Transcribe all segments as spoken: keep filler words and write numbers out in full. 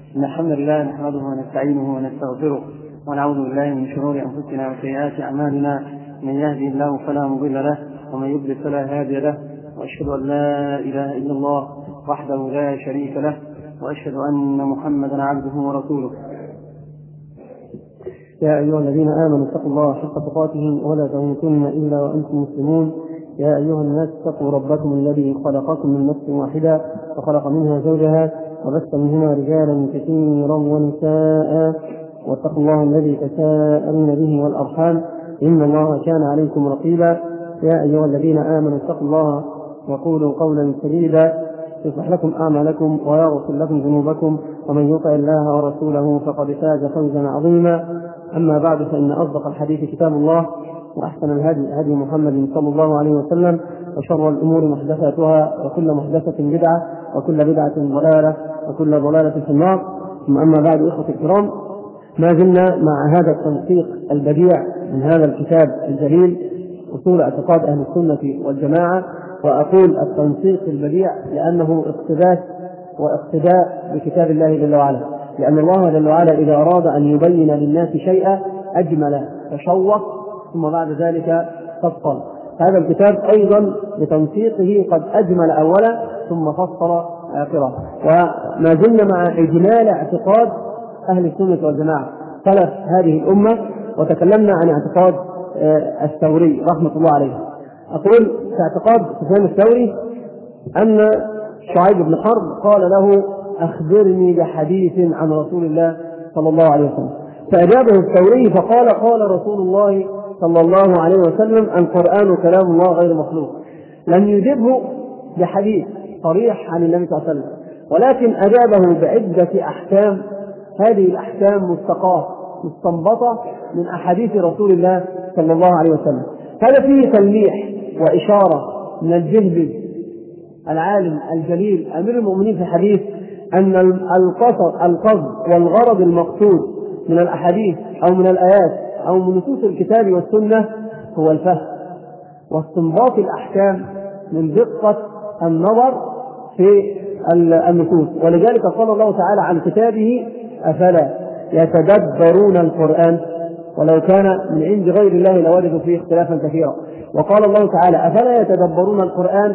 إن الحمد لله نحمده ونستعينه ونستغفره ونعوذ بالله من شرور أنفسنا وسيئات أعمالنا. من يهدي الله فلا مضل له ومن يضلل فلا هادي له، وأشهد أن لا إله إلا الله وحده لا شريك له، وأشهد أن محمدا عبده ورسوله. يا أيها الذين آمنوا اتقوا الله حق تقاته ولا تموتن إلا وأنتم مسلمون. يا أيها الناس اتقوا ربكم الذي خلقكم من نفس واحدة وخلق منها زوجها وبث منهما رجالا كثيرا ونساء، واتقوا الله الذي تساءلون به والأرحام إن الله كان عليكم رقيبا. يا أيها الذين آمنوا اتقوا الله وقولوا قولا سديدا يصلح لكم أعمالكم ويغفر لكم ذنوبكم، ومن يطع الله ورسوله فقد فاز فوزا عظيما. أما بعد، فإن أصدق الحديث كتاب الله، وأحسن الهدي هدي محمد صلى الله عليه وسلم، وشر الأمور محدثاتها، وكل محدثة بدعة، وكل بدعة ضلالة، وكل ضلالة في النار. ثم أما بعد، إخوة الكرام، ما زلنا مع هذا التنسيق البديع من هذا الكتاب الجليل أصول اعتقاد أهل السنة والجماعة. وأقول التنسيق البديع لأنه اقتباس واقتداء بكتاب الله جل وعلا، لأن الله جل وعلا إذا أراد أن يبين للناس شيئا أجمل تشوق ثم بعد ذلك فصل. هذا الكتاب أيضا بتنسيقه قد أجمل أولا ثم فصل آخره. وما زلنا مع إجمال اعتقاد أهل السنة والجماعة سلف هذه الأمة، وتكلمنا عن اعتقاد الثوري رحمة الله عليه. أقول في اعتقاد سفيان الثوري أن شعيب بن حرب قال له: أخبرني بحديث عن رسول الله صلى الله عليه وسلم. فأجابه الثوري فقال: قال رسول الله صلى الله عليه وسلم: القرآن كلام الله غير مخلوق. لم يجبه بحديث صريح عن النبي صلى الله عليه وسلم، ولكن أجابه بعدة أحكام. هذه الأحكام مستقاة مستنبطة من أحاديث رسول الله صلى الله عليه وسلم. هذا فيه تلميح وإشارة من الجهبذ العالم الجليل أمير المؤمنين في الحديث أن القصد القصد والغرض المقصود من الأحاديث أو من الآيات أو من نصوص الكتاب والسنة هو الفهم واستنباط الأحكام من دقة النظر في النصوص. ولذلك قال الله تعالى عن كتابه: أفلا يتدبرون القرآن ولو كان من عند غير الله لوجدوا فيه اختلافا كثيرا. وقال الله تعالى: أفلا يتدبرون القرآن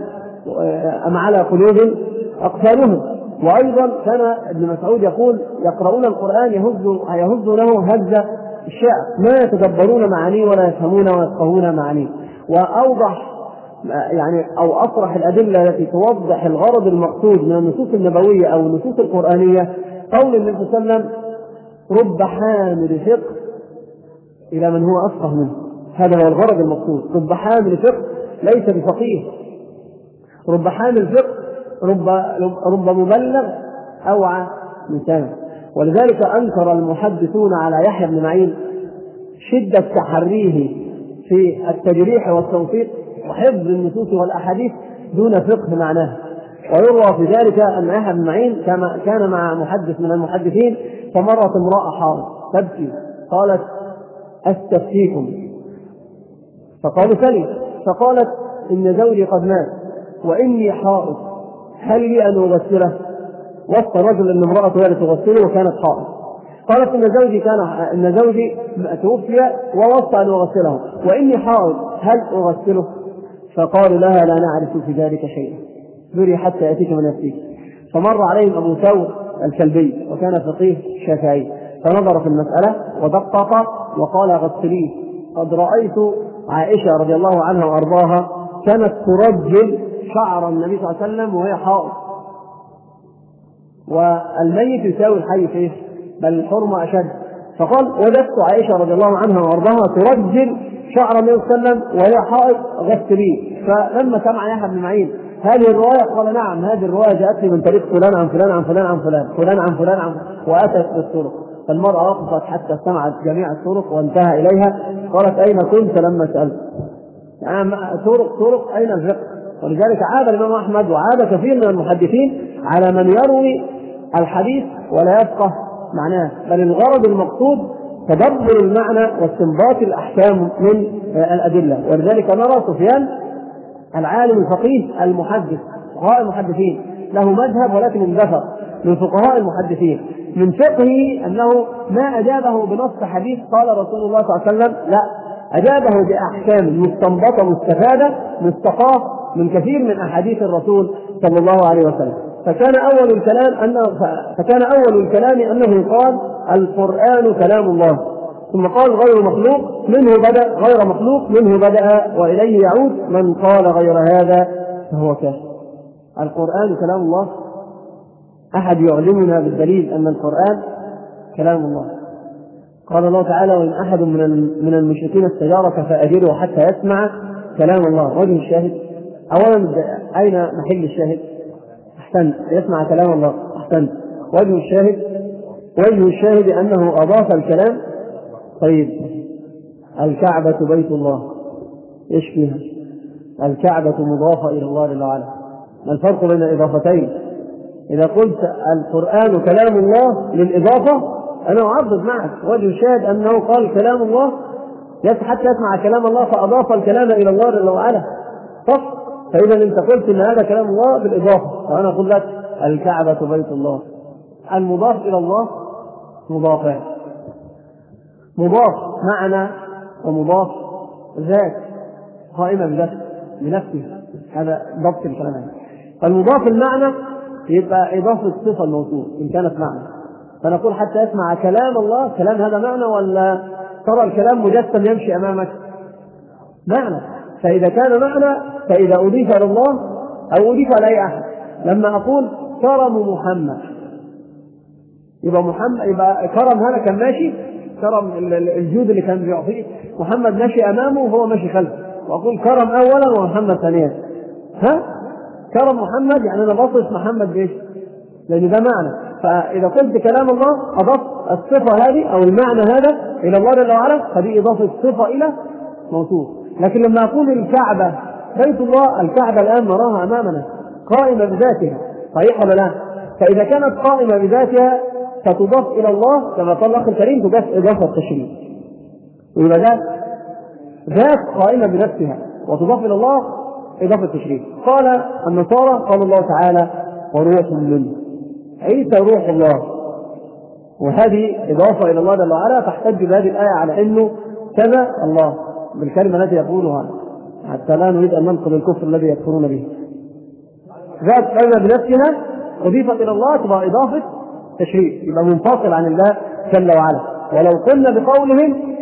أم على قلوب أقفالهم. وأيضا كان ابن مسعود يقول: يقرؤون القرآن يهز له هز الشعر، ما يتدبرون معانيه ولا يفهمون ويفقهون معانيه. وأوضح يعني أو أصرح الأدلة التي توضح الغرض المقصود من النصوص النبوية أو النصوص القرآنية قول النبي صلى الله عليه وسلم: رب حامل فقه إلى من هو أفقه منه. هذا هو الغرض المقصود. رب حامل فقه ليس بفقيه، رب حامل فقه رب, رب مبلغ أوعى من سامع. ولذلك أنكر المحدثون على يحيى بن معين شدة تحريه في التجريح والتوثيق وحفظ النصوص والأحاديث دون فقه معناه. ويروى في ذلك أن يحيى بن معين كان مع محدث من المحدثين، فمرت امرأة حائض تبكي قالت: أستفتيكم. فقالوا: سلي. فقالت: إن زوجي قد مات وإني حائض، هل لي أن أغسله؟ وصى الرجل أن امرأته هي تغسله وكانت حائض. قالت: إن زوجي كان إن زوجي توفي ووصى أن أغسله وإني حائض، هل أغسله؟ فقالوا لها: لا نعرف في ذلك شيئا، بري حتى يأتيك من يأتيك. فمر عليهم أبو ثور الكلبي وكان فقيه شافعي، فنظر في المسألة ودقق وقال: غسليه، قد رأيت عائشة رضي الله عنها وأرضاها كانت ترجل شعر النبي صلى الله عليه وسلم وهي حائض، والميت يساوي الحي فيه، بل الحرمة أشد. فقال: وجدت عائشة رضي الله عنها وأرضاها ترجل شعر النبي صلى الله عليه وسلم وهي حائض، غسليه. فلما سمع يحيى بن معين هذه الرواية قال: نعم، هذه الرواية جاءتني من طريق فلان عن فلان عن فلان عن فلان فلان عن فلان عن فلان، وأتت بالطرق. فالمرأة وقفت حتى سمعت جميع الطرق وانتهى إليها. قالت: أين كنت لما سألت؟ يعني طرق طرق أين الفقه؟ ولذلك عاد الإمام أحمد وعاد كثير من المحدثين على من يروي الحديث ولا يفقه معناه، بل الغرض المقصود تدبر المعنى واستنباط الأحكام من الأدلة. ولذلك نرى سفيان العالم الفقيه المحدث قائم المحدثين له مذهب ولكن اندثر، من فقهاء المحدثين من فقهه أنه ما أجابه بنص حديث قال رسول الله صلى الله عليه وسلم، لا، أجابه بأحكام مستنبطة مستفادة مستقاة من كثير من أحاديث الرسول صلى الله عليه وسلم. فكان أول الكلام أنه فكان أول الكلام أنه قال القرآن كلام الله، ثم قال غير مخلوق منه بدأ غير مخلوق منه بدأ وإليه يعود، من قال غير هذا فهو كافر. القرآن كلام الله، أحد يعلمنا بالدليل أن القرآن كلام الله؟ قال الله تعالى وإن أحد من المشركين استجارك فأجره حتى يسمع كلام الله. وجه الشاهد أولا أين محل الشاهد؟ أحسنت، يسمع كلام الله. أحسنت. وجه الشاهد وجه الشاهد أنه أضاف الكلام. طيب الكعبة بيت الله إيش فيها؟ الكعبة مضافة إلى الله جل وعلا. ما الفرق بين الإضافتين؟ إذا قلت القرآن كلام الله للإضافة أنا أعرض معك. وجه الشاهد أنه قال كلام الله حتى يسمع كلام الله فأضاف الكلام إلى الله جل وعلا فقط. فإذا أنت قلت أن هذا كلام الله بالإضافة، وأنا أقول لك الكعبة بيت الله. المضاف إلى الله مضافان، مضاف معنى ومضاف ذات قائمة بذاته بنفسه. هذا ضبط الكلام هذا. فالمضاف المعنى يبقى إضافة صفة الموصوف إن كانت معنى، فنقول حتى يسمع كلام الله. كلام هذا معنى ولا ترى الكلام مجسم يمشي أمامك؟ معنى. فإذا كان معنى فإذا أضيف إلى الله أو أضيف إلى أي أحد، لما أقول كرم محمد يبقى محمد يبقى كرم هذا كان ماشي، كرم الجود اللي كان بيعطيه محمد ماشي أمامه وهو ماشي خلفه، وأقول كرم أولا ومحمد ثانيا. ها كرم محمد يعني أنا بصف محمد بإيش؟ لأن ده معنى. فإذا قلت كلام الله أضفت الصفة هذه أو المعنى هذا إلى الله جل وعلا، فدي إضافة صفة إلى موصوف. لكن لما أقول الكعبة بيت الله، الكعبة الآن نراها أمامنا قائمة بذاتها، صحيح ولا لا؟ فإذا كانت قائمة بذاتها فتضاف إلى الله كما قال الأخ الكريم تضاف إضافة تشريف، ويبقى ده ذات قائمة بنفسها وتضاف إلى الله إضافة تشريف. قال النصارى قال الله تعالى وروح منه، عيسى روح الله، وهذه إضافة إلى الله جل وعلا تحتج بهذه الآية على أنه كذا الله بالكلمة التي يقولها، حتى لا نريد أن ننقض الكفر الذي يكفرون به. ذات قائمة بنفسها أضيفت إلى الله تبقى إضافة تشريف، يبقى منفصل عن الله جل وعلا. ولو قلنا بقولهم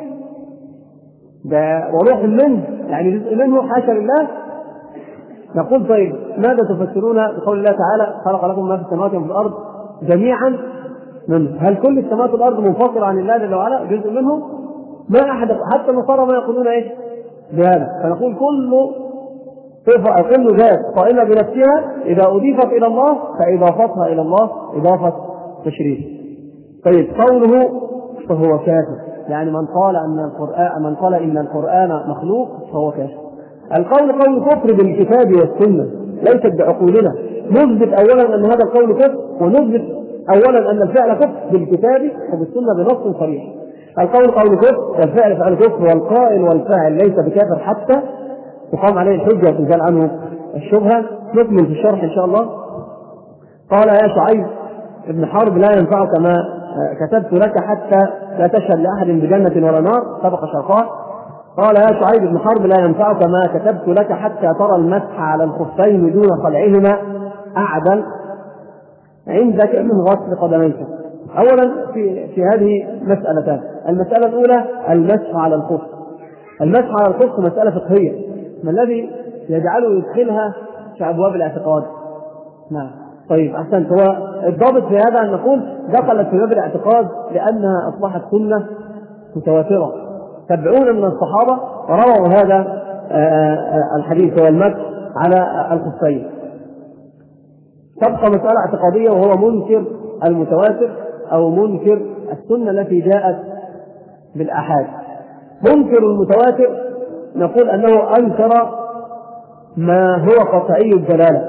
ده وروح منه يعني جزء منه حاشا لله، نقول طيب ماذا تفسرون بقول الله تعالى خلق لكم ما في السماوات وفي الأرض جميعا منه؟ هل كل السماوات والأرض منفصلة عن الله جل وعلا جزء منه؟ ما أحد، حتى النصارى ما يقولون إيش بهذا. فنقول كل صفة أو كل ذات قائمة بنفسها إذا أضيفت إلى الله فإضافتها إلى الله إضافة تشريف. طيب قوله فهو كافر، يعني من قال أن القرآن من قال إن القرآن مخلوق فهو كافر. القول قول كفر بالكتاب والسنة ليست بعقولنا، نثبت أولا أن هذا القول كفر، ونثبت أولا أن الفعل كفر بالكتاب وبالسنة بنص صريح. القول قول كفر والفعل فعل كفر، والقائل والفاعل ليس بكافر حتى تقام عليه الحجة وتزال عنه الشبهة. نكمل في الشرح إن شاء الله. قال يا شعيب ابن حرب لا ينفعك ما كتبت لك حتى لا تشهد لأحد بجنة ولا نار، سبق شرحه. قال يا شعيب ابن حرب لا ينفعك ما كتبت لك حتى ترى المسح على الخفين دون خلعهما أعدل عندك من غسل قدميك. أولا في, في هذه مسألتان. المسألة الأولى المسح على الخف. المسح على الخف مسألة فقهية، ما الذي يجعله يدخلها في أبواب الاعتقاد؟ نعم طيب أحسنت. هو الضابط في هذا أن نقول دخلت في باب الاعتقاد لأنها أصبحت سنة متواترة، سبعون من الصحابة رووا هذا الحديث والمسح على الخفين. تبقى مسألة اعتقادية وهو منكر المتواتر أو منكر السنة التي جاءت بالآحاد. منكر المتواتر نقول أنه أنكر ما هو قطعي الدلالة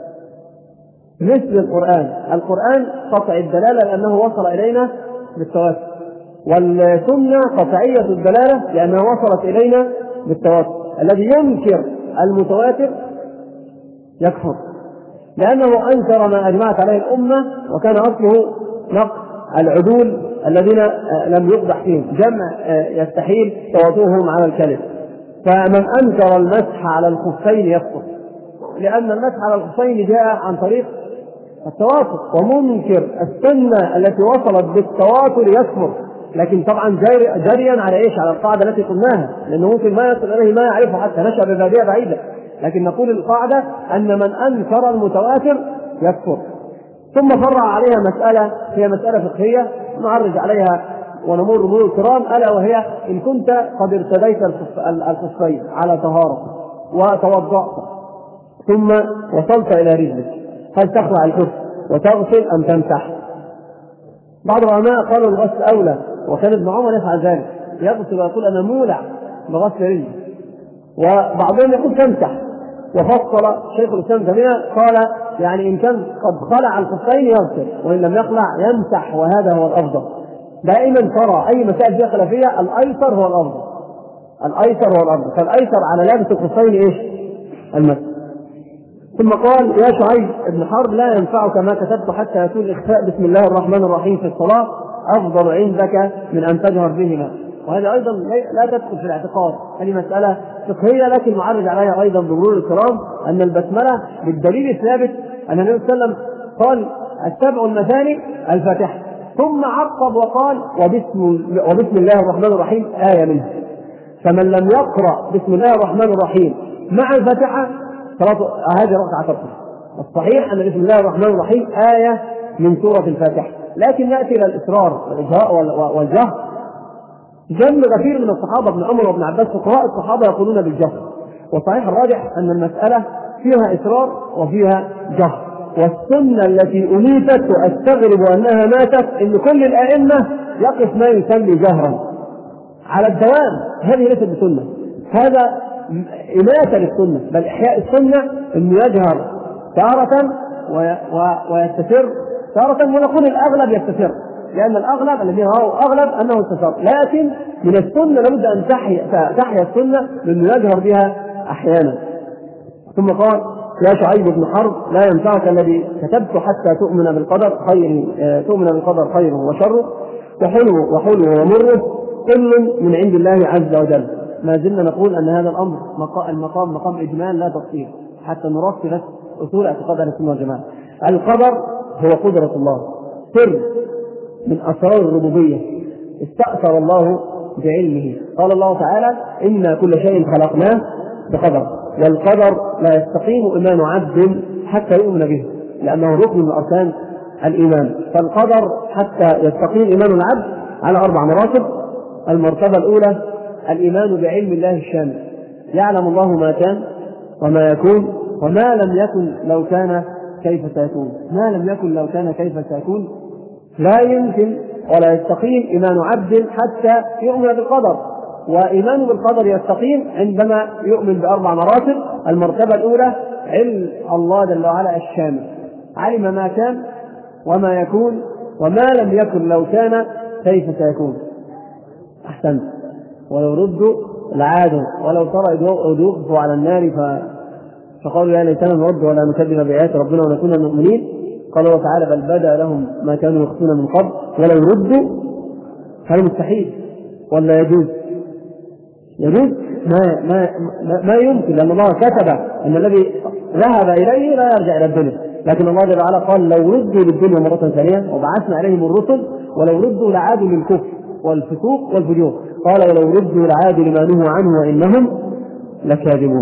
مثل القرآن. القرآن قطعي الدلالة لأنه وصل إلينا بالتواتر، والسنة قطعية الدلالة لأنها وصلت إلينا بالتواتر. الذي ينكر المتواتر يكفر، لأنه أنكر ما أجمعت عليه الأمة، وكان أصله نقص العدول الذين لم يقدح فيهم، جمع يستحيل تواطؤهم على الكلم. فمن أنكر المسح على الخفين يكفر، لأن المسح على الخفين جاء عن طريق التواتر، ومنكر السنة التي وصلت بالتواتر يكفر، لكن طبعا جريا على ايش؟ على القاعدة التي قلناها، لأنه ممكن ما يصل إليه ما يعرفه حتى نشأ ببادية بعيدة، لكن نقول القاعدة أن من أنكر المتواتر يكفر. ثم فرع عليها مسألة هي مسألة فقهية نعرج عليها ونمر مرور الكرام، ألا وهي إن كنت قد ارتديت الخفين على طهارة وتوضأت ثم وصلت إلى رجلك، هل تخلع الخف وتغسل أم تمسح؟ بعض العلماء قالوا الغسل أولى، وكان ابن عمر يفعل ذلك، يغسل ويقول أنا مولع بغسل رجلي، وبعضهم يقول تمسح. وفصل شيخ الإسلام جميعا قال يعني إن كان قد خلع الخفين يغسل، وإن لم يخلع يمسح، وهذا هو الأفضل. دائما ترى أي مسائل فيها خلافية الأيسر هو الأفضل، الأيسر هو الأفضل، فالأيسر على لابس الخفين إيش؟ المسح. ثم قال يا شعيب ابن حرب لا ينفعك ما كتبت حتى يكون الإخفاء بسم الله الرحمن الرحيم في الصلاة أفضل عندك من أن تجهر بهما. وهذا أيضا لا تدخل في الاعتقاد، هذه مسألة فقهية لكن معرج عليها أيضا بمرور الكرام أن البسملة بالدليل الثابت أن النبي صلى الله عليه وسلم قال السبع المثاني الفاتحة، ثم عقب وقال وبسم, وبسم الله الرحمن الرحيم آية منه. فمن لم يقرأ بسم الله الرحمن الرحيم مع الفاتحة هذه ركعة تبطل. الصحيح أن بسم الله الرحمن الرحيم آية من سورة الفاتحة، لكن نأتي إلى الإصرار والإجهاء والجهر. جمع كثير من الصحابة ابن عمر وابن عباس فقهاء الصحابة يقولون بالجهر، والصحيح الراجح أن المسألة فيها إصرار وفيها جهر. والسنة التي أليفت وأستغرب أنها ماتت إن كل الأئمة يقف ما يسمي جهرا على الدوام، هذه ليست بسنة، هذا إماتة للسنة، بل إحياء السنة أنه يجهر تارة ويستسر تارة، ونقول الأغلب يستسر، لأن الأغلب الذين هو أغلب أنه استسر، لكن من السنة لابد أن تحيا تحيا السنة لأنه يجهر بها أحيانا. ثم قال يا شعيب بن حرب لا ينفعك الذي كتبت حتى تؤمن بالقدر خيره تؤمن بالقدر خيره وشره وحلوه وحلوه ومره كل من عند الله عز وجل. ما زلنا نقول أن هذا الأمر المقام مقام إجمال لا تفصيل حتى نرسل أصول اعتقاد أهل السنة والجماعة. القدر هو قدرة الله، سر من أسرار الربوبية استأثر الله بعلمه. قال الله تعالى إنا كل شيء خلقناه بقدر، والقدر لا يستقيم إيمان عبد حتى يؤمن به، لأنه ركن من أركان الإيمان. فالقدر حتى يستقيم إيمان العبد على أربع مراتب. المرتبة الأولى الإيمان بعلم الله الشامل، يعلم الله ما كان وما يكون وما لم يكن لو كان كيف سيكون. ما لم يكن لو كان كيف سيكون لا يمكن ولا يستقيم إيمان عبد حتى يؤمن بالقدر، وإيمان بالقدر يستقيم عندما يؤمن بأربع مراتب. المرتبة الأولى علم الله جل وعلا الشامل، علم ما كان وما يكون وما لم يكن لو كان كيف سيكون. أحسنت. ولو ردوا لعادوا ولو ترى إذ وقفوا على النار فقالوا يا ليتنا نرد ولا نكذب بآيات ربنا ونكون من المؤمنين. قال الله تعالى بل بدا لهم ما كانوا يخفون من قبل ولو ردوا. هل مستحيل ولا يجوز؟ يجوز. ما, ما, ما يمكن، لأن الله كتب أن الذي ذهب إليه لا يرجع إلى الدنيا، لكن الله جل وعلا قال لو ردوا للدنيا مرة ثانية وبعثنا عليهم الرسل ولو ردوا لعادوا للكفر والفسوق والفجور. قال ولو ردوا لعادوا لما نهوا عنه وإنهم لكاذبون.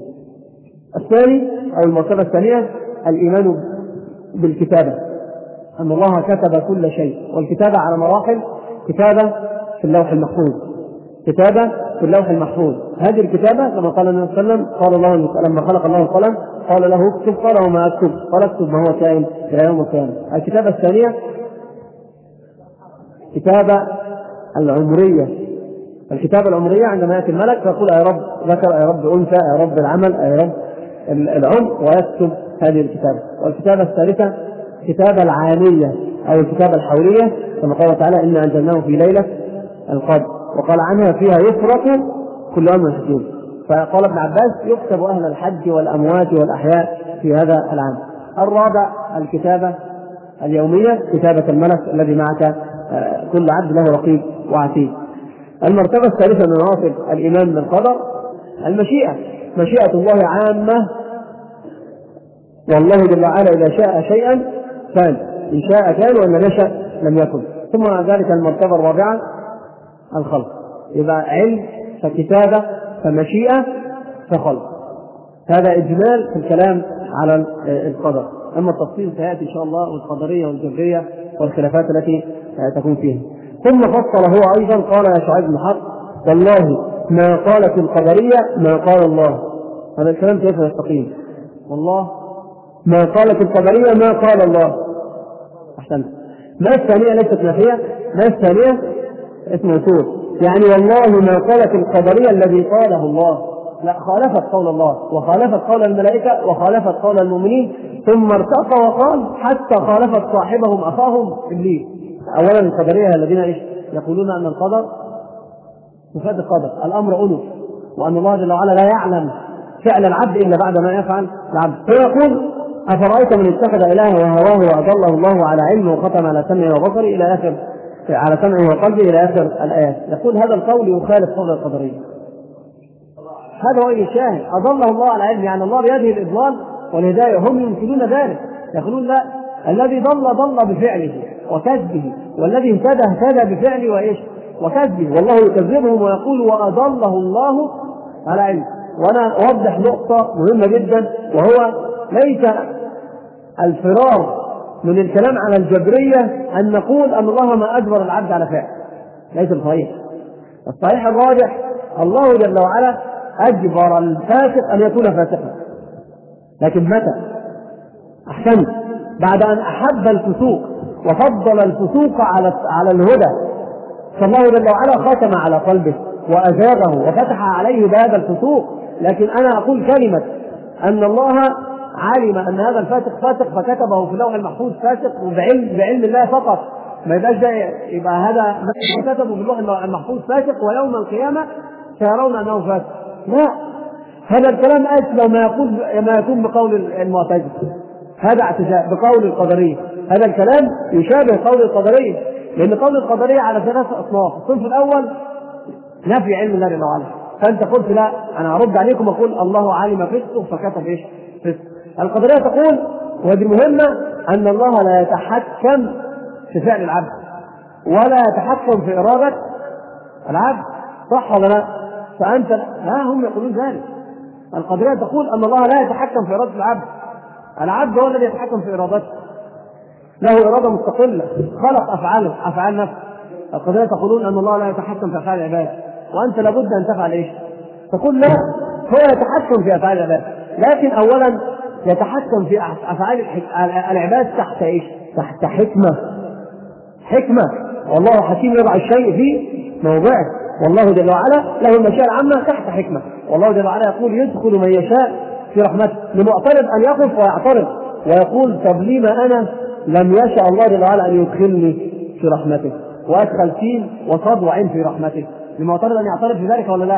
الثاني أو المرتبة الثانية الإيمان بالكتابة، أن الله كتب كل شيء، والكتابة على مراحل. كتابة في اللوح المحفوظ، كتابة في اللوح المحفوظ. هذه الكتابة كما قال النبي صلى الله عليه وسلم، قال الله لما خلق الله القلم قال له اكتب، قال وما أكتب؟ قال اكتب ما هو كائن إلى يوم القيامة. الكتابة الثانية كتابة العمرية. الكتابة العمرية عندما يأتي الملك فيقول يا رب ذكر، يا رب أنثى، يا رب العمل، يا رب العمر، ويكتب هذه الكتابة. والكتابة الثالثة كتابة العامية أو الكتابة الحولية، كما قال تعالى إنا أنزلناه في ليلة القدر، وقال عنها فيها يفرق كل أمر حكيم. فقال ابن عباس يكتب أهل الحج والأموات والأحياء في هذا العام. الرابع الكتابة اليومية، كتابة الملك الذي معك، كل عبد له رقيب وعتيد. المرتبة الثالثة من مراتب الإيمان بالقدر المشيئة، مشيئة الله عامة، والله جل وعلا إذا شاء شيئا كان، إن شاء كان وإن نشأ لم يكن. ثم ذلك المرتبة الرابعة الخلق، يبقى علم فكتابة فمشيئة فخلق. هذا إجمال في الكلام على القدر، أما التفصيل سيأتي إن شاء الله، والقدرية والجبرية والخلافات التي تكون فيها. ثم فصل هو أيضا قال يا شعيب بن حق والله ما قالت القدرية ما قال الله. هذا الكلام كيف يستقيم؟ والله ما قالت القدرية ما قال الله. أحسنت. ما الثانية ليست نافية، ما الثانية اسم موصول، يعني والله ما قالت القدرية الذي قاله الله، لا، خالفت قول الله وخالفت قول الملائكة وخالفت قول المؤمنين، ثم ارتقى وقال حتى خالفت صاحبهم أخاهم إبليس. أولا القدرية الذين إيش يقولون أن القدر مفاد القدر، الأمر أنف، وأن الله جل وعلا لا يعلم فعل العبد إلا بعد ما يفعل العبد. فيقول أفرأيت من اتخذ إلهه وهواه وأضله الله على علمه وختم على سمعه وبصره إلى آخر، على سمعه وقلبه إلى آخر الآيات. يقول هذا القول يخالف قول القدرية. هذا هو الشاهد، أضله الله على علم، يعني الله بيده الإضلال والهداية، هم ينكرون ذلك، يقولون لا، الذي ضل ضل بفعله وكذبه، والذي اهتدى اهتدى بفعله وإيش وكذبه، والله يكذبهم ويقول وأضله الله على علم. وأنا أوضح نقطة مهمة جدا، وهو ليس الفرار من الكلام على الجبرية أن نقول أن الله ما أجبر العبد على فعل، ليس الصحيح. الصحيح الراجح الله جل وعلا أجبر الفاسق أن يكون فاسقا، لكن متى؟ أحسنت، بعد أن أحب الفسوق وفضل الفسوق على على الهدى، فالله جل وعلا ختم على قلبه وأزاغه وفتح عليه باب الفسوق. لكن أنا أقول كلمة أن الله علم أن هذا الفاسق فاسق فكتبه في اللوح المحفوظ فاسق، وبعلم بعلم الله فقط، ما يبقاش ده، يبقى هذا كتبه في اللوح المحفوظ فاسق ويوم القيامة سيرون أنه فاسق. لا، هذا الكلام أسلم ما يقول ما يكون بقول المعتزلة، هذا اعتزاء بقول القدرية. هذا الكلام يشابه قول القدرية، لأن قول القدرية على ثلاثة أصناف. الصنف الأول نفي علم الله جل وعلا، فأنت قلت لا، أنا أرد عليكم أقول الله علم فسقه فكتب إيش فسق. القدرية تقول، وهذه مهمة، أن الله لا يتحكم في فعل العبد ولا يتحكم في إرادة العبد، صح ولا لا؟ فأنت لا، هم يقولون ذلك. القدرية تقول أن الله لا يتحكم في إرادة العبد، العبد هو الذي يتحكم في إرادته، له إرادة مستقلة، خلق أفعاله أفعال نفسه. القدرية تقولون أن الله لا يتحكم في أفعال العباد، وأنت لابد أن تفعل إيش؟ تقول لا، هو يتحكم في أفعال العباد، لكن أولا يتحكم في أفعال العباد تحت إيش؟ تحت حكمة. حكمة، والله حكيم يضع الشيء في موضعه، والله جل وعلا له المشيئة العامة تحت حكمة. والله جل وعلا يقول يدخل من يشاء في رحمته، لمعترض أن يقف ويعترض ويقول طب لما أنا لم يشاء الله جل وعلا أن يدخلني في رحمته، وأدخل سين وصاد وعين في رحمته، لمعترض أن يعترض في ذلك ولا لا؟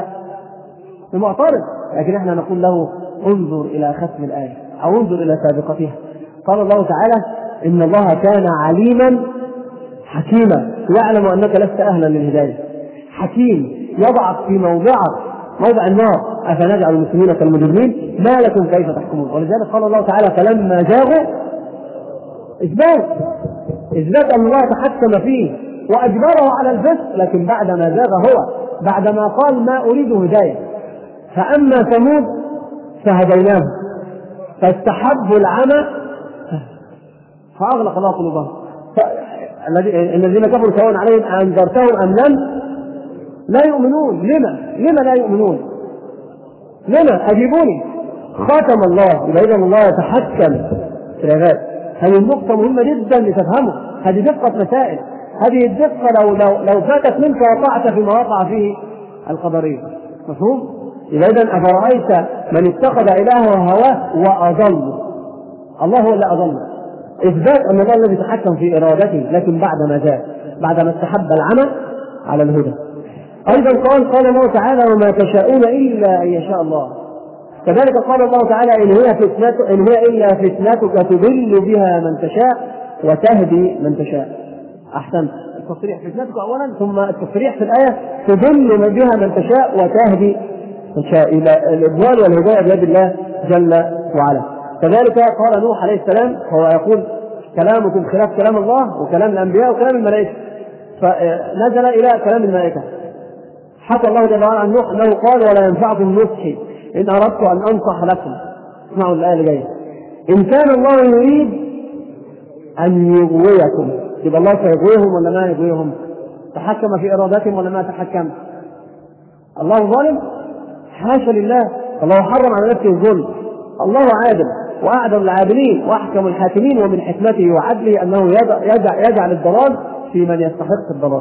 لمعترض. لكن احنا نقول له انظر إلى ختم الآية أو انظر إلى سابقتها. قال الله تعالى إن الله كان عليما حكيما، يعلم أنك لست أهلا للهداية، حكيم يضعك في موضعك موضع النار، أفنجعل المسلمين كالمجرمين ما لكم كيف تحكمون. ولذلك قال الله تعالى فلما زاغوا، إثبات إثبات أن الله تحكم فيه وأجبره على الفسق، لكن بعدما زاغ هو، بعدما قال ما أريد هداية. فأما ثمود فهديناه فاستحبوا العمى فأغلق الله قلوبهم، الذين كفروا سواء عليهم أنذرتهم أم لم لا يؤمنون. لما لما لا يؤمنون؟ لما؟ أجيبوني. ختم الله، يبقى إذا الله يتحكم في العباد. هذه النقطة مهمة جدا لتفهمه، هذه دقة مسائل، هذه الدقة لو لو لو فاتت منك وقعت فيما وقع فيه القدرية. مفهوم؟ يبقى إذا أفرأيت من اتخذ إلهه هواه وأضل، الله هو اللي أضل. إثبات أن الله الذي يتحكم في إرادته، لكن بعد ما جاء، بعد ما استحب العمى على الهدى. أيضا قال قال الله تعالى وما تشاءون إلا أن يشاء الله. كذلك قال الله تعالى إن هي فتنة إن هي إلا فتنتك تضل بها من تشاء وتهدي من تشاء. أحسن التصريح فتنتك أولا، ثم التصريح في الآية تضل بها من تشاء وتهدي من تشاء. إلى الإضلال والهداية بيد الله جل وعلا. كذلك قال نوح عليه السلام هو يقول كلامكم خلاف كلام الله وكلام الأنبياء وكلام الملائكة، فنزل إلى كلام الملائكة. حكى الله جل وعلا عن نوح أنه قال ولا ينفعكم نصحي إن أردت أن أنصح لكم. اسمعوا الآية اللي جاية: إن كان الله يريد أن يغويكم، يبقى الله سيغويهم ولا ما يغويهم؟ تحكم في إرادتهم ولا ما تحكم؟ الله ظالم؟ حاشا لله، الله حرم على نفسه الظلم. الله عادل وأعدل العادلين وأحكم الحاكمين، ومن حكمته وعدله أنه يجعل الضلال في من يستحق الضلال.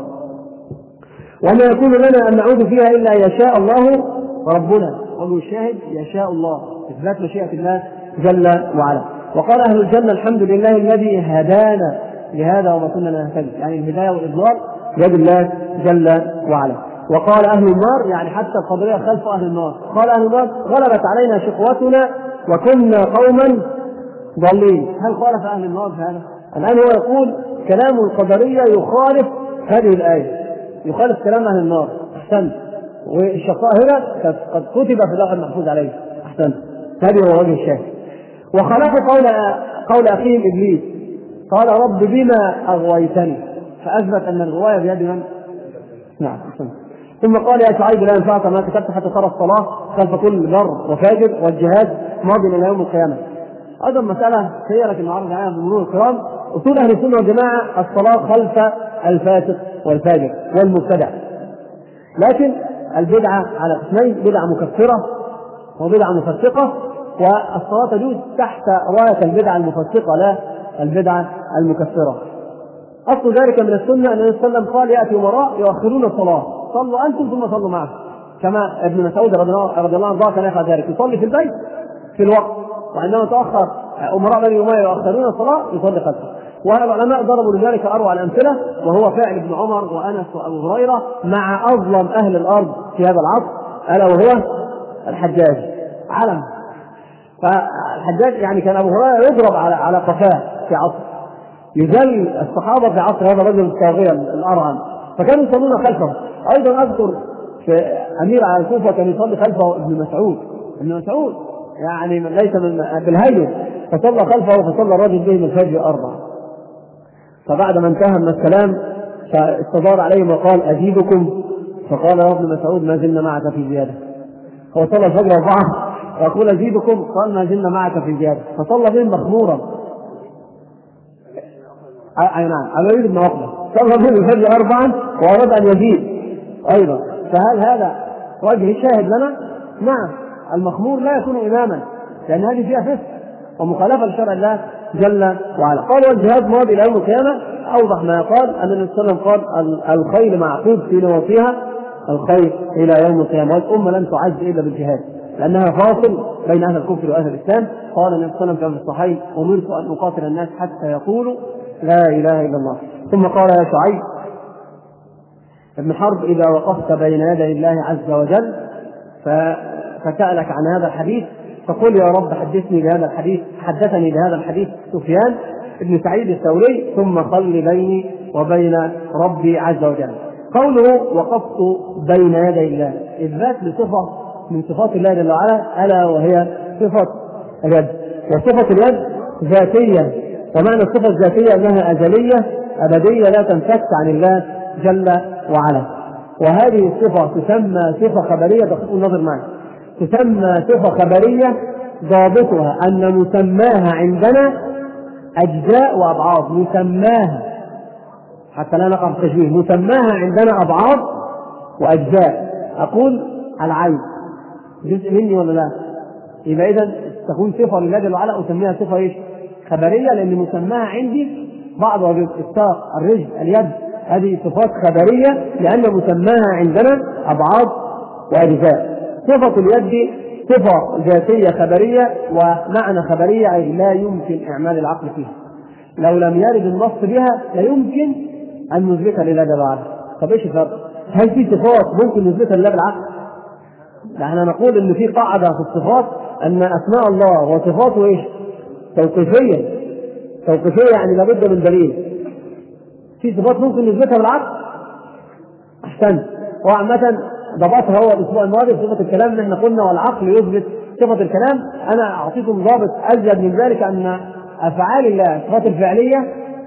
وما يكون لنا أن نعود فيها إلا يشاء الله ربنا، وهو الشاهد يشاء الله، إثبات مشيئة الله جل وعلا. وقال أهل الجنة الحمد لله الذي هدانا لهذا وما كنا نهتدي، يعني الهداية والإضلال بيد الله جل وعلا. وقال أهل النار، يعني حتى القدرية خلف أهل النار، قال أهل النار غلبت علينا شقوتنا وكنا قوما ضالين. هل خالف أهل النار في هذا؟ الآن هو يقول كلام القدرية يخالف هذه الآية، يخالف كلام أهل النار. أحسنت. والشقاء هنا قد كتب في اللوح المحفوظ عليه. أحسنت. هذه هو وجه الشاهد. وخالفوا قول قول أخيهم إبليس، قال رب بما أغويتني، فأثبت أن الغواية بيد من؟ نعم. أحسنت. ثم قال يا شعيب لا ينفعك ما كتبت حتى ترى الصلاة خلف كل بر وفاجر والجهاد ماض إلى يوم القيامة. هذا مسألة سيرة المعرض عليها بمرور الكرام. أصول أهل السنة والجماعة الصلاة خلف الفاسق والفاجر والمبتدع، لكن البدعة على قسمين: بدعة مكفرة وبدعة مفسقة، والصلاة تجوز تحت راية البدعة المفسقة لا البدعة المكفرة. أصل ذلك من السنة أن النبي صلى الله عليه وسلم قال يأتي أمراء يؤخرون الصلاة، صلوا أنتم ثم صلوا معه، كما ابن مسعود رضي الله عنه كان يفعل ذلك، يصلي في البيت في الوقت، وعندما تأخر أمراء بني أمية يؤخرون الصلاة يصلي خلفه. والعلماء ضربوا لذلك أروع الأمثلة، وهو فعل ابن عمر وأنس وأبو هريرة مع أظلم أهل الأرض في هذا العصر، ألا وهو الحجاج علم. فالحجاج يعني كان أبو هريرة يضرب على على قفاه في عصر، يذل الصحابة في عصر هذا الرجل الطاغية الأرعن، فكانوا يصلون خلفه. أيضا أذكر في أمير على الكوفة كان يصلي خلفه ابن مسعود، ابن مسعود يعني ليس من بالهيئة، فصلى خلفه فصلى الرجل به من الفجر أربعة. فبعد ما انتهى من السلام فاستدار عليهم وقال أزيدكم، فقال يا ابن مسعود ما زلنا معك في زيادة. هو صلى الفجر أربعة ويقول أزيدكم، قال ما زلنا معك في زيادة، فصلى بهم مخمورا. أي نعم على يريد ابن عقبة صلى بهم الفجر أربعا وأراد أن يزيد أيضا. فهل هذا وجه شاهد لنا؟ نعم، المخمور لا يكون إماما لأن هذه فيها فسق ومخالفة لشرع الله جل وعلا. قال والجهاد ماضي إلى يوم القيامة. أوضح ما قال أن النبي صلى الله عليه وسلم قال الخيل معقود في نواصيها الخير إلى يوم القيامة، والأمة لن تعز إلا بالجهاد لأنها فاصل بين أهل الكفر وأهل الإسلام. قال النبي صلى الله عليه وسلم في الصحيح أمرت أن أقاتل الناس حتى يقولوا لا إله إلا الله. ثم قال يا شعيب ابن حرب إذا وقفت بين يدي الله عز وجل فسألك عن هذا الحديث فقل يا رب حدثني بهذا الحديث، حدثني بهذا الحديث سفيان ابن سعيد الثوري، ثم خل بيني وبين ربي عز وجل. قوله وقفت بين يدي الله إثبات لصفة من صفات الله جل وعلا ألا وهي صفة اليد. وصفة اليد ذاتية، ومعنى الصفة الذاتية أنها أزلية أبدية لا تنفك عن الله جل وعلا. وهذه الصفة تسمى صفة خبرية، دقيق النظر معي، تسمى صفة خبرية ضابطها أن مسماها عندنا أجزاء وأبعاد. مسماها حتى لا نقع في تشبيه، مسماها عندنا أبعاد وأجزاء. أقول العين جزء مني ولا لا؟ يبقى إذن تكون صفة لله جل وعلا أسميها صفة إيش؟ خبرية، لأن مسماها عندي بعض الساق الرجل اليد، هذه صفات خبرية لأن مسماها عندنا أبعاد وأجزاء. صفة اليد صفة ذاتية خبرية، ومعنى خبرية أي لا يمكن إعمال العقل فيها، لو لم يرد النص بها لا يمكن أن نثبتها لله جل وعلا. طب إيش الفرق؟ هل في صفات ممكن نثبتها لله بالعقل؟ نحن نقول إن في قاعدة في الصفات أن أسماء الله وصفاته إيش؟ توقيفية. توقيفية يعني لابد من دليل. في صفات ممكن نثبتها بالعقل. أحسن. وعامة ضبطها هو الأسبوع الماضي صفة الكلام اللي احنا قلنا والعقل يثبت صفة الكلام. أنا أعطيكم ضابط أزيد من ذلك أن أفعال الله الصفات الفعلية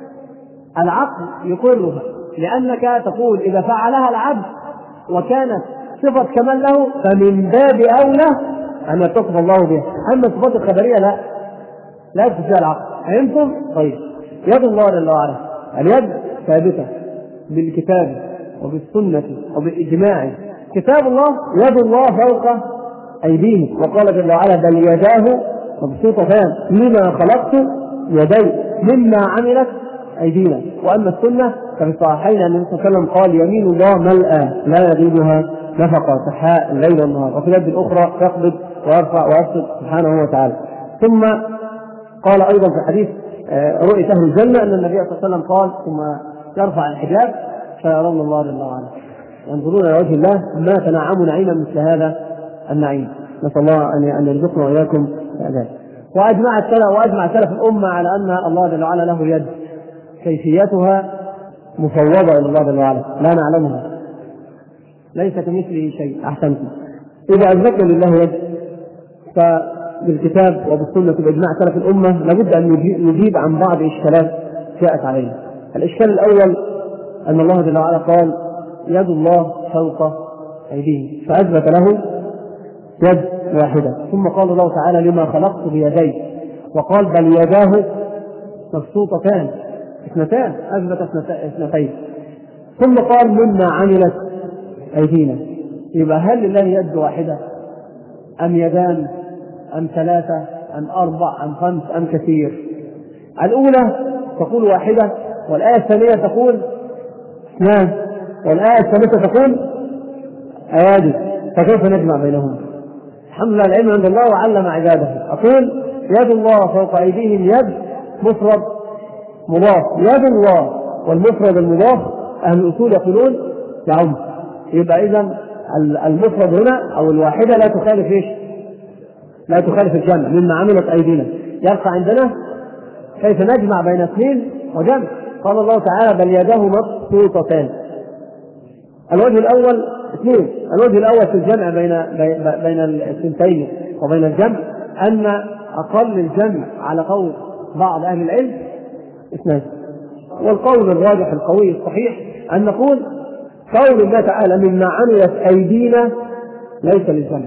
العقل يقرها، لأنك تقول إذا فعلها العبد وكانت صفة كمال له فمن باب أولى أن يتصف الله بها. أما الصفات الخبرية لا لا يثبت فيها العقل. فهمتم؟ طيب. يد الله جل وعلا، اليد ثابتة بالكتاب وبالسنة وبالإجماع. كتاب الله يد الله فوق أيديهم، وقال جل وعلا بل يداه مبسوطتان لما خلقت يدي مما عملت أيدينا. وأما السنة ففي الصحيحين أن النبي صلى الله عليه وسلم قال يمين الله ملأى لا يزيدها نفقة سحاء الليل والنهار، وفي اليد الأخرى يقبض ويرفع ويبسط سبحانه وتعالى. ثم قال أيضا في حديث رؤية أهل الجنة أن النبي صلى الله عليه وسلم قال ثم يرفع الحجاب فيرون الله جل وعلا ينظرون إلى وجه الله ما تنعموا نعيما مثل هذا النعيم. نسأل الله أن يرزقنا وإياكم ذلك. وأجمع السلف وأجمع سلف الأمة على أن الله جل وعلا له يد كيفيتها مفوضة إلى الله جل وعلا لا نعلمها، ليس كمثله شيء. أحسنتم. إذا أثبتنا لله يد فبالكتاب وبالسنة بإجماع سلف الأمة لابد أن نجيب عن بعض إشكالات جاءت علينا. الإشكال الأول أن الله جل وعلا قال يد الله فوق أيديه فأثبت له يد واحدة، ثم قال الله تعالى لما خلقت بيدي، وقال بل يداه مبسوطتان اثنتان أثبت اثنتين، ثم قال مما عملت أيدينا. يبقى هل لله يد واحدة أم يدان أم ثلاثة أم أربع أم خمس أم كثير؟ الأولى تقول واحدة، والآية الثانية تقول اثنان، والآية الثالثة تقول أيادي، فكيف نجمع بينهم؟ الحمد لله العلم عند الله وعلم عباده. أقول يد الله فوق أيديهم يد مفرد مضاف، يد الله والمفرد المضاف أهل الأصول يقولون يعم. يبقى إذن المفرد هنا أو الواحدة لا تخالف إيش؟ لا تخالف الجمع مما عملت أيدينا. يبقى عندنا كيف نجمع بين اثنين وجمع؟ قال الله تعالى بل يداه مبسوطتان. الوجه الأول اثنين. الوجه الأول في الجمع بين بين الثنتين وبين الجمع أن أقل الجمع على قول بعض أهل العلم اثنان، والقول الراجح القوي الصحيح أن نقول قول الله تعالى مما عملت أيدينا ليس للجمع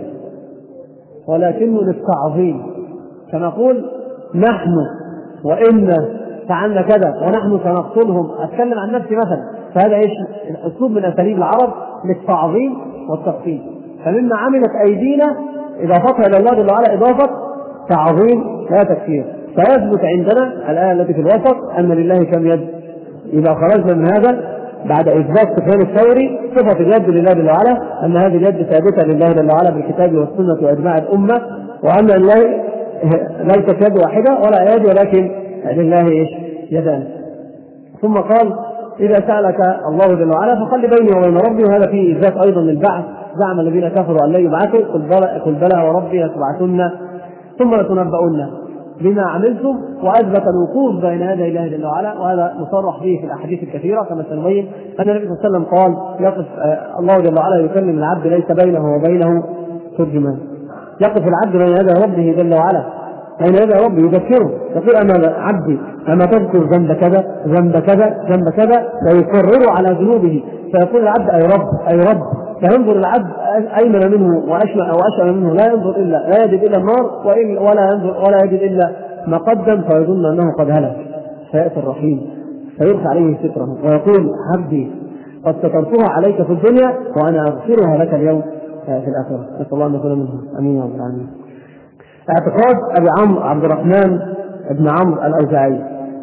ولكنه للتعظيم، كنقول نحن وإن فعلنا كذا ونحن سنقتلهم. أتكلم عن نفسي مثلا، فهذا إيش؟ أسلوب من أساليب العرب للتعظيم والتخفيف. فمما عملت أيدينا إضافتها إلى الله جل وعلا إضافة تعظيم لا تكفير، فيثبت عندنا الآية التي في الوسط أن لله كم يد. إذا خرجنا من هذا بعد إثبات سفيان الثوري صفة اليد لله جل وعلا أن هذه اليد ثابتة لله جل وعلا بالكتاب والسنة وإجماع الأمة، وأن الله ليست يد واحدة ولا يد ولكن لله إيش؟ يدان. ثم قال إذا سألك الله جل وعلا فخلي بيني وبين ربي، وهذا فيه إثبات أيضا للبعث. زعم الذين كفروا أن لا يبعثوا قل بلى وربي لتبعثن ثم لتنبؤن بما عملتم، وأثبت الوقوف بين يدي الله جل وعلا، وهذا مصرح به في الأحاديث الكثيرة كما سنبين أن النبي صلى الله عليه وسلم قال يقف الله جل وعلا يكلم العبد ليس بينه وبينه ترجمان. يقف العبد بين يدي ربه جل وعلا بين يدي ربه يذكره، يقول أنا عبدي أما تذكر ذنب كذا ذنب كذا ذنب كذا، فيكرر على ذنوبه، فيقول العبد أي رب أي رب، فينظر العبد أيمن منه وأشمل أو أشمل منه لا ينظر إلا لا يجد إلا النار ولا ينظر ولا يجد إلا ما قدم، فيظن أنه قد هلك. فيأتي الرحيم فيرفع عليه ستره ويقول عبدي قد سترتها عليك في الدنيا وأنا أغفرها لك اليوم في الآخرة. نسأل الله أن يكون منهم. أمين يا رب العالمين. اعتقاد أبي عمرو عبد الرحمن بن عمرو الأوزاعي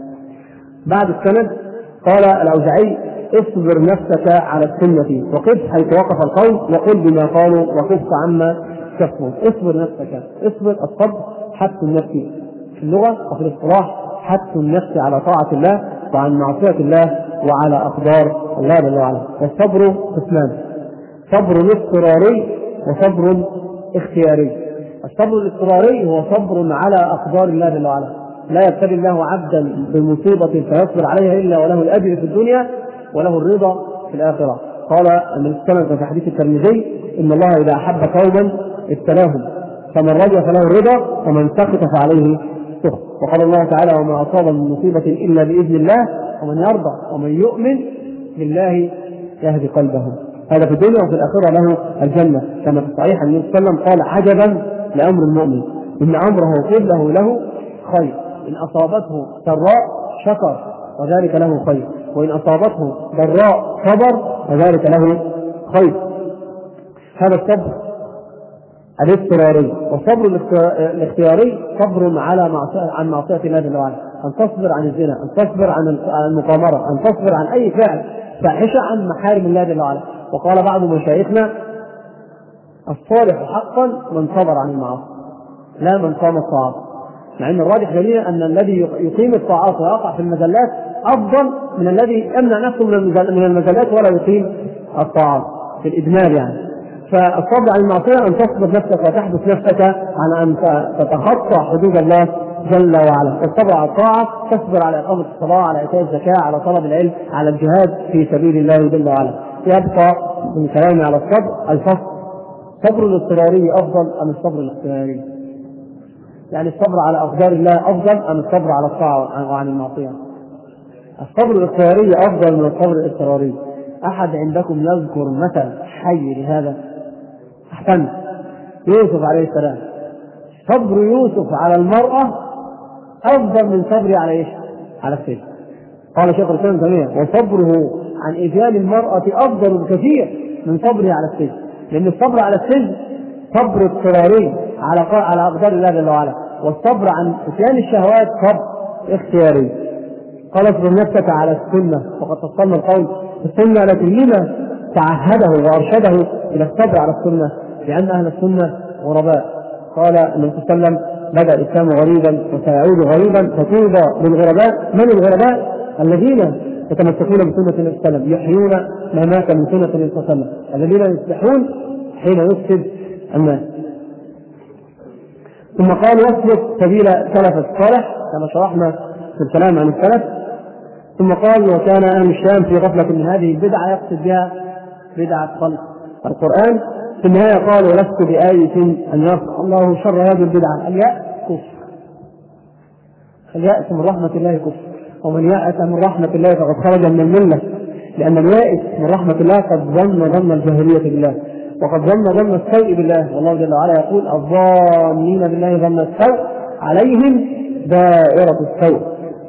بعد السند قال الأوزاعي اصبر نفسك على السنة وقف حيث وقف القوم وقل بما قالوا وكف عما كفوا. اصبر نفسك، اصبر الصبر حث النفس في اللغة وفي الاصطلاح حث النفس على طاعة الله وعن معصية الله وعلى أقدار الله جل وعلا. والصبر قسمان، صبر اضطراري وصبر اختياري. الصبر الاضطراري هو صبر على أقدار الله جل وعلا، لا يبتلي الله عبدا بمصيبة فيصبر عليها إلا وله الأجر في الدنيا وله الرضا في الآخرة. قال النبي صلى الله عليه وسلم في حديث الترمذي: إن الله إذا أحب قوما ابتلاهم، فمن رضي فله الرضا ومن سخط فعليه سخط. وقال الله تعالى: وما أصاب من مصيبة إلا بإذن الله ومن يرضى ومن يؤمن بالله يهدي قلبه. هذا في الدنيا وفي الآخرة له الجنة، كما في الصحيح النبي صلى الله عليه وسلم قال: عجبا لأمر المؤمن إن أمره كله له خير، إن أصابته سراء شكر وذلك له خير، وإن أصابته ضراء صبر وذلك له خير. هذا الصبر الاضطراري. والصبر الاختياري صبر على معصية عن معصية الله جل وعلا، أن تصبر عن الزنا، أن تصبر عن المقامرة، أن تصبر عن أي فعل فاحشة عن محارم الله جل وعلا. وقال بعض مشايخنا: الصالح حقا من صبر عن المعاصي لا من قام الطاعات. مع أن الراجح دليل أن الذي يقيم الطاعات ويقع في المزلات أفضل من الذي يمنع نفسه من المزلات ولا يقيم الطاعات في الإجمال يعني. فالصبر عن المعصية أن تصبر نفسك وتحبس نفسك على أن تتخطى حدود الله جل وعلا. والصبر على الطاعة تصبر على إقامة الصلاة، على إيتاء الزكاة، على طلب العلم، على الجهاد في سبيل الله جل وعلا. يبقى من كلامي على الصبر الفصل: الصبر الاضطراري أفضل أم الصبر الاختياري؟ يعني الصبر على أقدار الله أفضل أم الصبر على الطاعة وعن المعصية؟ الصبر الاختياري أفضل من الصبر الاضطراري. أحد عندكم يذكر مثل حي لهذا؟ أحسن. يوسف عليه السلام، صبر يوسف على المرأة أفضل من صبري على إيش؟ على السجن. قال شيخ الإسلام ابن تيمية: وصبره عن إتيان المرأة أفضل بكثير من صبره على السجن، لأن الصبر على السجن صبر اضطراري على على أقدار الله جل وعلا، والصبر عن إتيان الشهوات صبر اختياري. قال: اصبر نفسك على السنة، وقد فصلنا القول السنة التي لما تعهده وأرشده إلى الصبر على السنة، لأن أهل السنة غرباء. قال النبي صلى الله عليه وسلم: بدأ الإسلام غريبا وسيعود غريبا، فطوبى للغرباء. من الغرباء؟ الذين يتمسكون بسنة النبي صلى الله عليه وسلم، يحيون ما مات من سنة النبي صلى الله عليه وسلم، الذين يصلحون حين يفسد الناس. ثم قال: واسلك سبيل سلف الصالح، كما شرحنا في الكلام عن السلف. ثم قال: وكان أهل الشام في غفلة من هذه البدعة، يقصد بها بدعة خلق القرآن. في النهاية قال: ولست بآية أن يرفع الله شر هذه البدعة. اليأس كفر، اليأس من رحمة الله كفر، ومن يأس من رحمة الله فقد خرج من الملة، لأن اليائس من رحمة الله قد ظن ظن الجاهلية بالله، وقد ظن ظن السوء بالله. والله جل وعلا يقول: الظانين بالله ظن السوء عليهم دائرة السوء.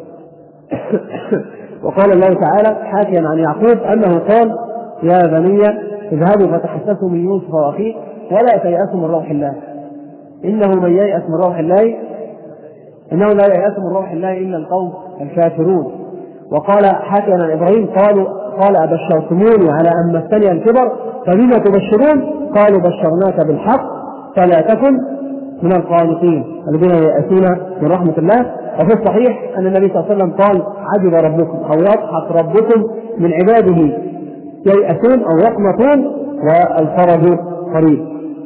وقال الله تعالى حاكيا عن يعقوب أنه قال: يا بني اذهبوا فتحسسوا من يوسف وأخيه ولا تيأسوا من روح الله إنه من ييأس من روح الله إنه لا ييأس من روح الله إلا القوم الكافرون. وقال حاكيا عن إبراهيم قالوا قال: أبشرتموني على أن مسني الكبر فبما تبشرون؟ قالوا: بشرناك بالحق فلا تكن من القانطين الذين ييأسون من رحمة الله. وفي الصحيح أن النبي صلى الله عليه وسلم قال: عجب ربكم أو يضحك ربكم من عباده ييأسون أو يقنطون والفرج قريب.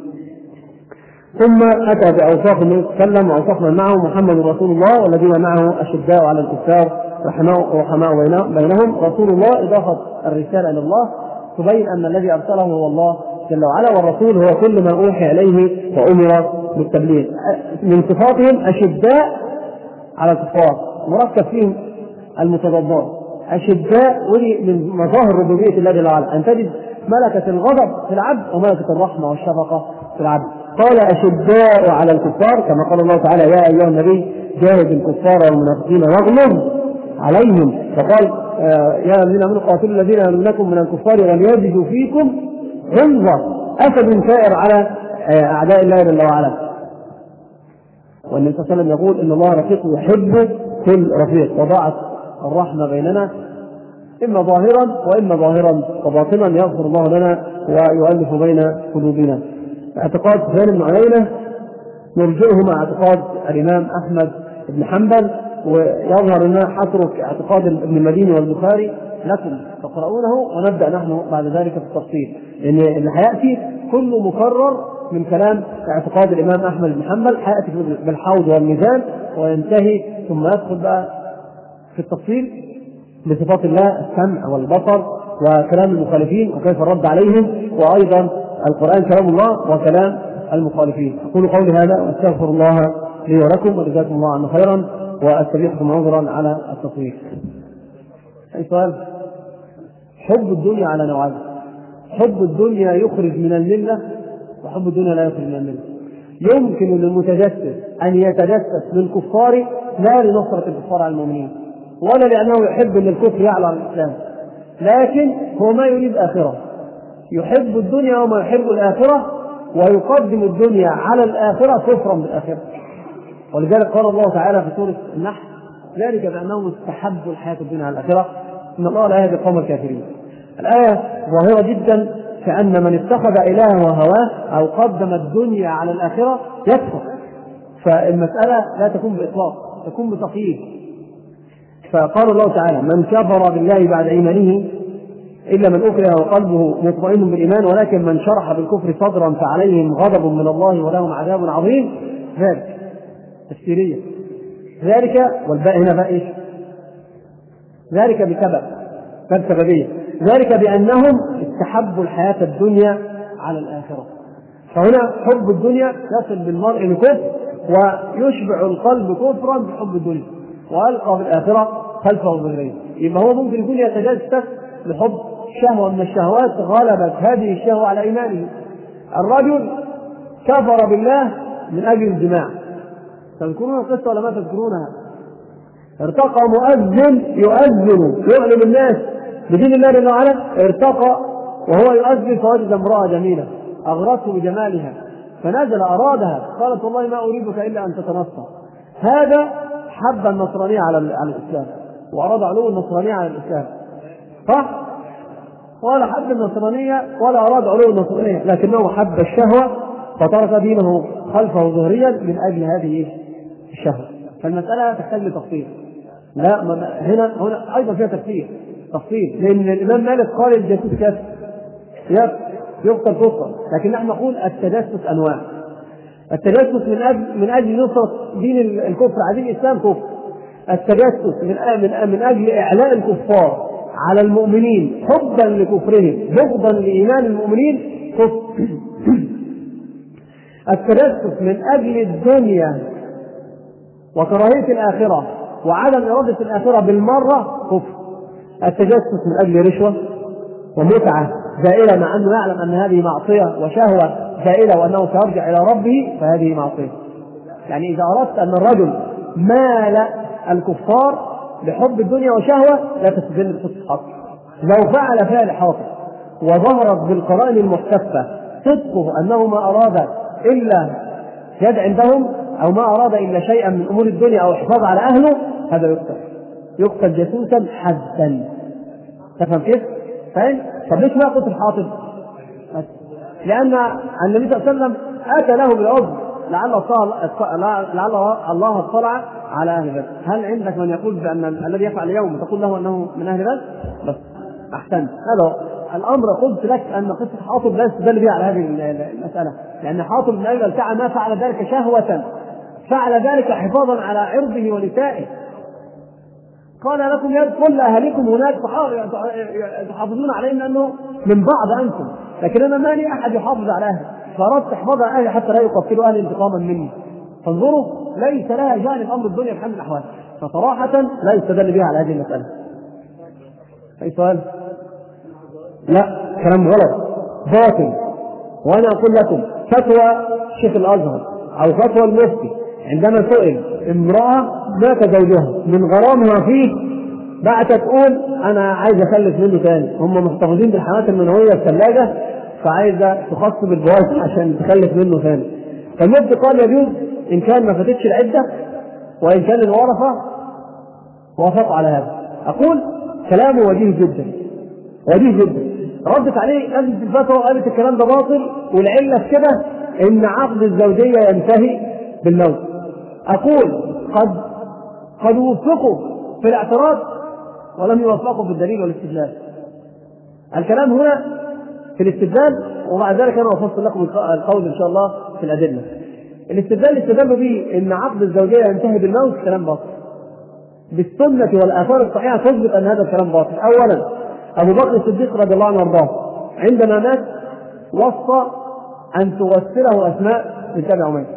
ثم أتى بأوصاف النبي صلى الله عليه وسلم وأوصاف من معه: محمد رسول الله والذين معه أشداء على الكفار رحماء بينهم. رسول الله إضافة الرسالة إلى الله تبين أن الذي أرسله هو الله جل وعلا، والرسول هو كل من أوحي إليه وأمر بالتبليغ. من صفاتهم أشداء على الكفار، مركب فيهم المتضادات. أشداء ولي من مظاهر ربوبية الله جل وعلا، أن تجد ملكة الغضب في العبد وملكة الرحمة والشفقة في العبد. قال: أشداء على الكفار، كما قال الله تعالى: يا أيها النبي جاهد الكفار والمنافقين واغلظ عليهم. فقال: يا الذين آمنوا قاتلوا الذين يلونكم من الكفار وليجدوا فيكم غلظة، أسد سائر على أعداء الله جل وعلا. والنبي صلى الله عليه وسلم يقول: إن الله رفيق يحب كل رفيق، وضاعت الرحمة بيننا إما ظاهرا وإما ظاهرا وباطنا، يغفر الله لنا ويؤلف بين قلوبنا. اعتقاد سفيان بن عيينة نرجعه مع اعتقاد الإمام أحمد بن حنبل، ويظهر لنا حصر اعتقاد ابن المديني والبخاري لكم تقرؤونه ونبدأ نحن بعد ذلك في التفصيل، لأن اللي هيأتي كله مكرر من كلام اعتقاد الإمام أحمد بن حنبل، هيأتي بالحوض والميزان وينتهي ثم يدخل بقى في التفصيل بصفات الله السمع والبصر وكلام المخالفين وكيف الرد عليهم، وأيضا القرآن كلام الله وكلام المخالفين. أقول قولي هذا وأستغفر الله لي ولكم وجزاكم الله عنه خيرا، وأستبيحكم عذرا على التصوير. أي سؤال؟ حب الدنيا على نوعين: حب الدنيا يخرج من الملة، وحب الدنيا لا يخرج من الملة. يمكن للمتجسس أن يتجسس للكفار لا لنصرة الكفار على المؤمنين، ولا لأنه يحب أن الكفر يعلى على الإسلام، لكن هو ما يريد آخرة، يحب الدنيا وما يحب الآخرة، ويقدم الدنيا على الآخرة كفرا بالآخرة. ولذلك قال الله تعالى في سورة النحل: ذلك بأنهم استحبوا الحياة الدنيا على الآخرة إن الله لا يهدي القوم الكافرين. الآية ظاهرة جدا في أن من اتخذ إلهه وهواه أو قدم الدنيا على الآخرة يكفر، فالمسألة لا تكون بإطلاق، تكون بتقييد. فقال الله تعالى: من كفر بالله بعد إيمانه إلا من أكره وقلبه مطمئن بالإيمان ولكن من شرح بالكفر صدرا فعليهم غضب من الله ولهم عذاب عظيم. ذلك تفسيرية، ذلك والباء هنا باء إيش؟ ذلك بسبب باب سببية، ذلك بأنهم استحبوا الحياة الدنيا على الآخرة. فهنا حب الدنيا يصل بالمرء لكفر ويشبع القلب كفرا بحب الدنيا وألقى بالآخرة خلفه ظهرين. يبقى هو ممكن يكون يتجسس لحب شهوة من الشهوات غلبت هذه الشهوة على إيمانه. الرجل كفر بالله من أجل الجماع، تذكرون القصة ولا ما تذكرونها؟ ارتقى مؤذن يؤذن يعلم الناس بدين الله جل وعلا، ارتقى وهو يؤذن فوجد امرأة جميلة أغرته بجمالها فنزل أرادها، قالت: والله ما أريدك إلا أن تتنصر. هذا حب النصرانية على الإسلام وأراد علو النصرانية على الإسلام، صح؟ ولا حب النصرانية ولا أراد علو النصرانية، لكنه حب الشهوة فترك دينه خلفه ظهريا من أجل هذه الشهوة. فالمسألة تحتاج لتفصيل. لا هنا هنا أيضا فيها تفصيل تفصيل لأن الإمام مالك قال الجاسوس كافر يقتل كفرا، لكن نحن نقول التجسس أنواع. التجسس من أجل من أجل نصرة دين الكفر على دين الإسلام كفر. التجسس من من من أجل إعلاء الكفار على المؤمنين حبا لكفرهم بغضا لإيمان المؤمنين كفر. التجسس من أجل الدنيا وكراهية الآخرة وعدم إرادة الآخرة بالمرة كفر. التجسس من أجل رشوة ومتعة زائلة مع أنه يعلم أن هذه معصية وشهوة زائلة وأنه سيرجع إلى ربه فهذه معصية. يعني إذا أردت أن الرجل مال الكفار لحب الدنيا وشهوة لا تستدل بقصة حاطب. لو فعل فعل حاطب وظهرت بالقرائن المحتفة صدقه أنه ما أراد إلا يد عندهم أو ما أراد إلا شيئا من أمور الدنيا أو الحفاظ على أهله، هذا يقتل يقتل جاسوسا حدا. تفهم كيف؟ فاهم؟ طب ليش ما قلت الحاطب؟ لأن النبي صلى الله عليه وسلم أتى له بالعذر لعل الله اطلع على أهل بدر. هل عندك من يقول بأن الذي يفعل اليوم تقول له أنه من أهل بدر؟ بس أحسنت. هذا الأمر. قلت لك أن قصة حاطب لا يستدل بها على هذه المسألة، لأن حاطب من أجل الكعبة ما فعل ذلك شهوة، فعل ذلك حفاظا على عرضه ونسائه. قال لكم يد كل أهلكم هناك تحافظون عليهم لأنه من بعض أنتم، لكن أنا ما لي أحد يحافظ على أهلي فأردت حفاظ على أهلي حتى لا يقتلوا أهلي انتقاما مني. فانظروا ليس لها جانب أمر الدنيا بحال من الأحوال، فصراحة لا يستدل بها على هذه المسألة. أي سؤال؟ لا، كلام غلط باطل. وأنا أقول لكم فتوى شيخ الأزهر أو فتوى المفتي عندما سئل امرأة مات زوجها من غرامها فيه بعد تقول أنا عايز أخلف منه ثاني، هم محتفظين بالحماة المنوية الثلاجة فعايزة تخصب الجواز عشان تخلف منه ثاني. فالمفتي قال يجوز إن كان ما فاتتش العدة وإن كان الورثة وافق على هذا. أقول كلامه وجيه جدا وجيه جدا. ردت عليه لجنة الفتوى وقالت الكلام ده باطل والعلة في كده إن عقد الزوجية ينتهي بالموت. أقول قد قد وفقوا في الاعتراض ولم يوفقوا في الدليل والاستدلال. الكلام هنا في الاستدلال، ومع ذلك أنا أفصل لكم القول إن شاء الله في الأدلة. الاستدلال استدلوا به إن عقد الزوجية ينتهي بالموت، كلام باطل. بالسنة والآثار الصحيحة تثبت أن هذا الكلام باطل. أولا أبو بكر الصديق رضي الله عنه وارضاه عندما مات وصى أن تغسله أسماء بنت أبي عميس،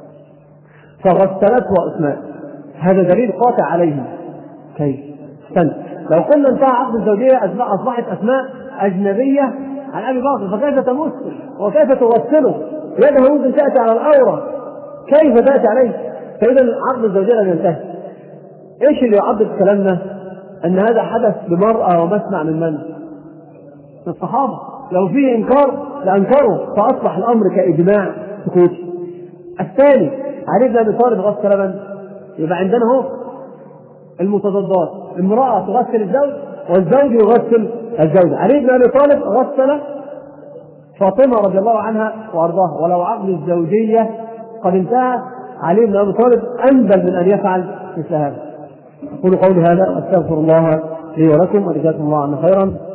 فغسلته أسماء. هذا دليل قاطع عليه. كيف؟ استنى، لو قلنا انتهى عقد الزوجية أصبحت أسماء أجنبية عن أبي بكر، فكيف تمس وكيف تغسله؟ يده ممكن تأتي على الأورة، كيف تأتي عليه؟ فإذا عقد الزوجية لم ينتهي. إيش اللي يعضد كلامنا؟ أن هذا حدث بمرأة ومسمع من من؟ من الصحابة. لو فيه إنكار لأنكروا، فأصبح الأمر كإجماع سكوتي. الثاني علي بن أبي طالب غسل من؟ يبقى عندنا هو المتضادات، امرأة تغسل الزوج والزوج يغسل الزوجة. علي بن أبي طالب غسل فاطمة رضي الله عنها وأرضاها، ولو عقد الزوجية قد انتهى علي بن أبي طالب أنبل من أن يفعل مثل هذا. أقول قولي هذا، أستغفر الله لي ولكم وجزاكم الله عنا خيرا.